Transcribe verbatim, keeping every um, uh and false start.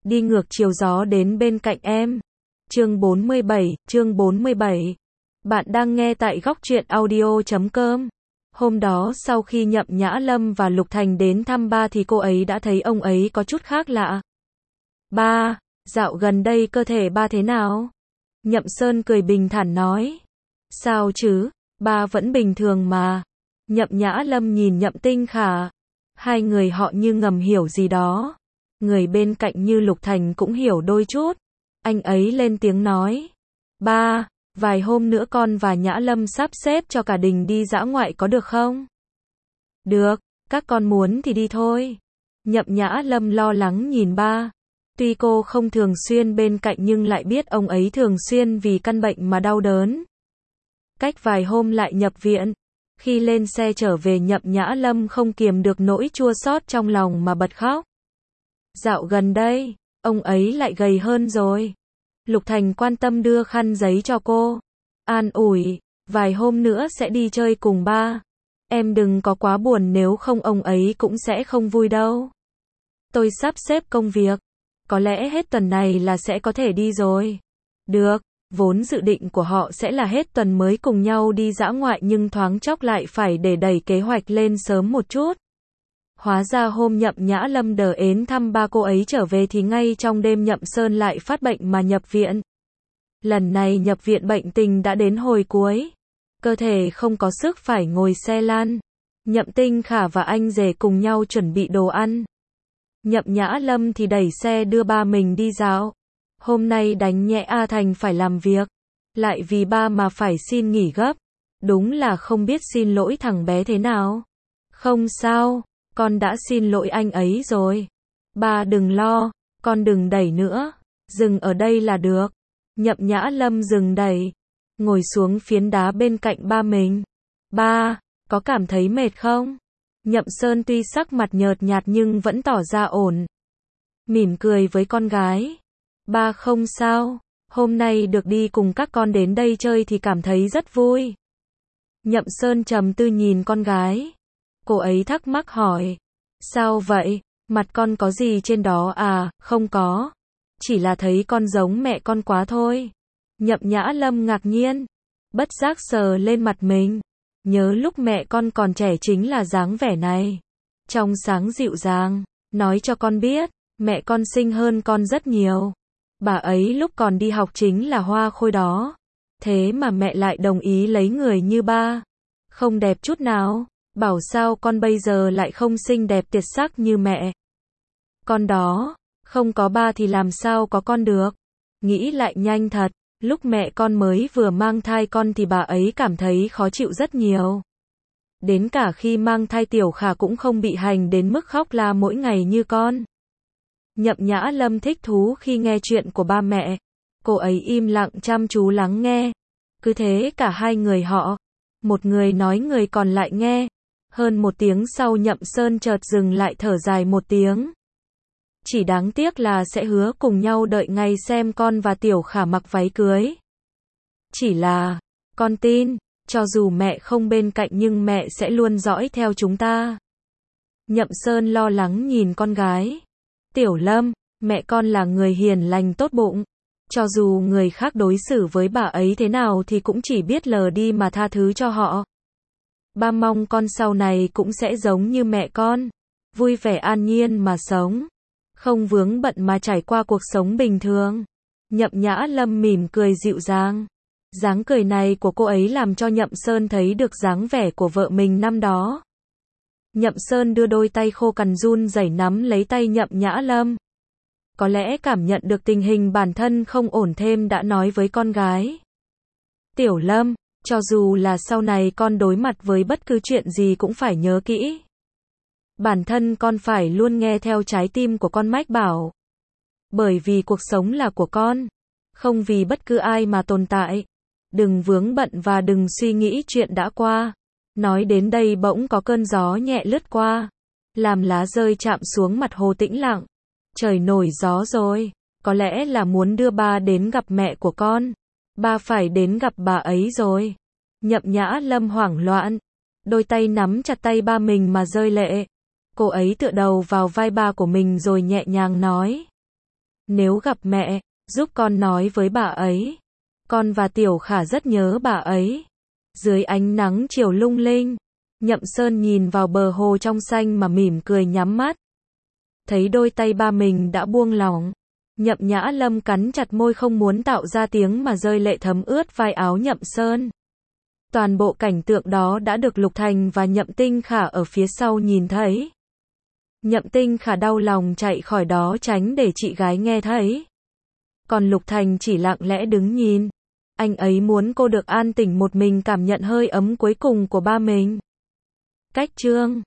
đi ngược chiều gió đến bên cạnh em. Chương bốn mươi bảy, chương bốn mươi bảy. Bạn đang nghe tại góc truyện audio chấm com. Hôm đó sau khi Nhậm Nhã Lâm và Lục Thành đến thăm ba thì cô ấy đã thấy ông ấy có chút khác lạ. Ba, dạo gần đây cơ thể ba thế nào? Nhậm Sơn cười bình thản nói. Sao chứ, ba vẫn bình thường mà. Nhậm Nhã Lâm nhìn Nhậm Tinh Khả. Hai người họ như ngầm hiểu gì đó. Người bên cạnh như Lục Thành cũng hiểu đôi chút. Anh ấy lên tiếng nói. Ba, vài hôm nữa con và Nhã Lâm sắp xếp cho cả đình đi dã ngoại có được không? Được, các con muốn thì đi thôi. Nhậm Nhã Lâm lo lắng nhìn ba. Tuy cô không thường xuyên bên cạnh nhưng lại biết ông ấy thường xuyên vì căn bệnh mà đau đớn. Cách vài hôm lại nhập viện. Khi lên xe trở về Nhậm Nhã Lâm không kiềm được nỗi chua xót trong lòng mà bật khóc. Dạo gần đây, ông ấy lại gầy hơn rồi. Lục Thành quan tâm đưa khăn giấy cho cô. An ủi, vài hôm nữa sẽ đi chơi cùng ba. Em đừng có quá buồn nếu không ông ấy cũng sẽ không vui đâu. Tôi sắp xếp công việc. Có lẽ hết tuần này là sẽ có thể đi rồi. Được, vốn dự định của họ sẽ là hết tuần mới cùng nhau đi dã ngoại nhưng thoáng chốc lại phải để đẩy kế hoạch lên sớm một chút. Hóa ra hôm Nhậm Nhã Lâm đờ ến thăm ba cô ấy trở về thì ngay trong đêm Nhậm Sơn lại phát bệnh mà nhập viện. Lần này nhập viện bệnh tình đã đến hồi cuối. Cơ thể không có sức phải ngồi xe lăn. Nhậm Tinh Khả và anh rể cùng nhau chuẩn bị đồ ăn. Nhậm Nhã Lâm thì đẩy xe đưa ba mình đi dạo. Hôm nay đánh nhẹ A Thành phải làm việc. Lại vì ba mà phải xin nghỉ gấp. Đúng là không biết xin lỗi thằng bé thế nào. Không sao, con đã xin lỗi anh ấy rồi. Ba đừng lo, con đừng đẩy nữa. Dừng ở đây là được. Nhậm Nhã Lâm dừng đẩy. Ngồi xuống phiến đá bên cạnh ba mình. Ba, có cảm thấy mệt không? Nhậm Sơn tuy sắc mặt nhợt nhạt nhưng vẫn tỏ ra ổn. Mỉm cười với con gái. Ba không sao, hôm nay được đi cùng các con đến đây chơi thì cảm thấy rất vui. Nhậm Sơn trầm tư nhìn con gái. Cô ấy thắc mắc hỏi. Sao vậy? Mặt con có gì trên đó à? Không có. Chỉ là thấy con giống mẹ con quá thôi. Nhậm Nhã Lâm ngạc nhiên. Bất giác sờ lên mặt mình. Nhớ lúc mẹ con còn trẻ chính là dáng vẻ này. Trong sáng dịu dàng. Nói cho con biết, mẹ con xinh hơn con rất nhiều. Bà ấy lúc còn đi học chính là hoa khôi đó. Thế mà mẹ lại đồng ý lấy người như ba. Không đẹp chút nào. Bảo sao con bây giờ lại không xinh đẹp tuyệt sắc như mẹ. Con đó, không có ba thì làm sao có con được. Nghĩ lại nhanh thật. Lúc mẹ con mới vừa mang thai con thì bà ấy cảm thấy khó chịu rất nhiều. Đến cả khi mang thai Tiểu Khả cũng không bị hành đến mức khóc la mỗi ngày như con. Nhậm Nhã Lâm thích thú khi nghe chuyện của ba mẹ. Cô ấy im lặng chăm chú lắng nghe. Cứ thế cả hai người họ. Một người nói người còn lại nghe. Hơn một tiếng sau Nhậm Sơn chợt dừng lại thở dài một tiếng. Chỉ đáng tiếc là sẽ hứa cùng nhau đợi ngày xem con và Tiểu Khả mặc váy cưới. Chỉ là, con tin, cho dù mẹ không bên cạnh nhưng mẹ sẽ luôn dõi theo chúng ta. Nhậm Sơn lo lắng nhìn con gái. Tiểu Lâm, mẹ con là người hiền lành tốt bụng. Cho dù người khác đối xử với bà ấy thế nào thì cũng chỉ biết lờ đi mà tha thứ cho họ. Ba mong con sau này cũng sẽ giống như mẹ con. Vui vẻ an nhiên mà sống. Không vướng bận mà trải qua cuộc sống bình thường. Nhậm Nhã Lâm mỉm cười dịu dàng. Dáng cười này của cô ấy làm cho Nhậm Sơn thấy được dáng vẻ của vợ mình năm đó. Nhậm Sơn đưa đôi tay khô cằn run rẩy nắm lấy tay Nhậm Nhã Lâm. Có lẽ cảm nhận được tình hình bản thân không ổn thêm đã nói với con gái. Tiểu Lâm, cho dù là sau này con đối mặt với bất cứ chuyện gì cũng phải nhớ kỹ. Bản thân con phải luôn nghe theo trái tim của con mách bảo. Bởi vì cuộc sống là của con. Không vì bất cứ ai mà tồn tại. Đừng vướng bận và đừng suy nghĩ chuyện đã qua. Nói đến đây bỗng có cơn gió nhẹ lướt qua. Làm lá rơi chạm xuống mặt hồ tĩnh lặng. Trời nổi gió rồi. Có lẽ là muốn đưa ba đến gặp mẹ của con. Ba phải đến gặp bà ấy rồi. Nhậm Nhã Lâm hoảng loạn. Đôi tay nắm chặt tay ba mình mà rơi lệ. Cô ấy tựa đầu vào vai ba của mình rồi nhẹ nhàng nói. Nếu gặp mẹ, giúp con nói với bà ấy. Con và Tiểu Khả rất nhớ bà ấy. Dưới ánh nắng chiều lung linh, Nhậm Sơn nhìn vào bờ hồ trong xanh mà mỉm cười nhắm mắt. Thấy đôi tay ba mình đã buông lỏng, Nhậm Nhã Lâm cắn chặt môi không muốn tạo ra tiếng mà rơi lệ thấm ướt vai áo Nhậm Sơn. Toàn bộ cảnh tượng đó đã được Lục Thành và Nhậm Tinh Khả ở phía sau nhìn thấy. Nhậm Tinh Khả đau lòng chạy khỏi đó tránh để chị gái nghe thấy. Còn Lục Thành chỉ lặng lẽ đứng nhìn. Anh ấy muốn cô được an tĩnh một mình cảm nhận hơi ấm cuối cùng của ba mình. Cách chương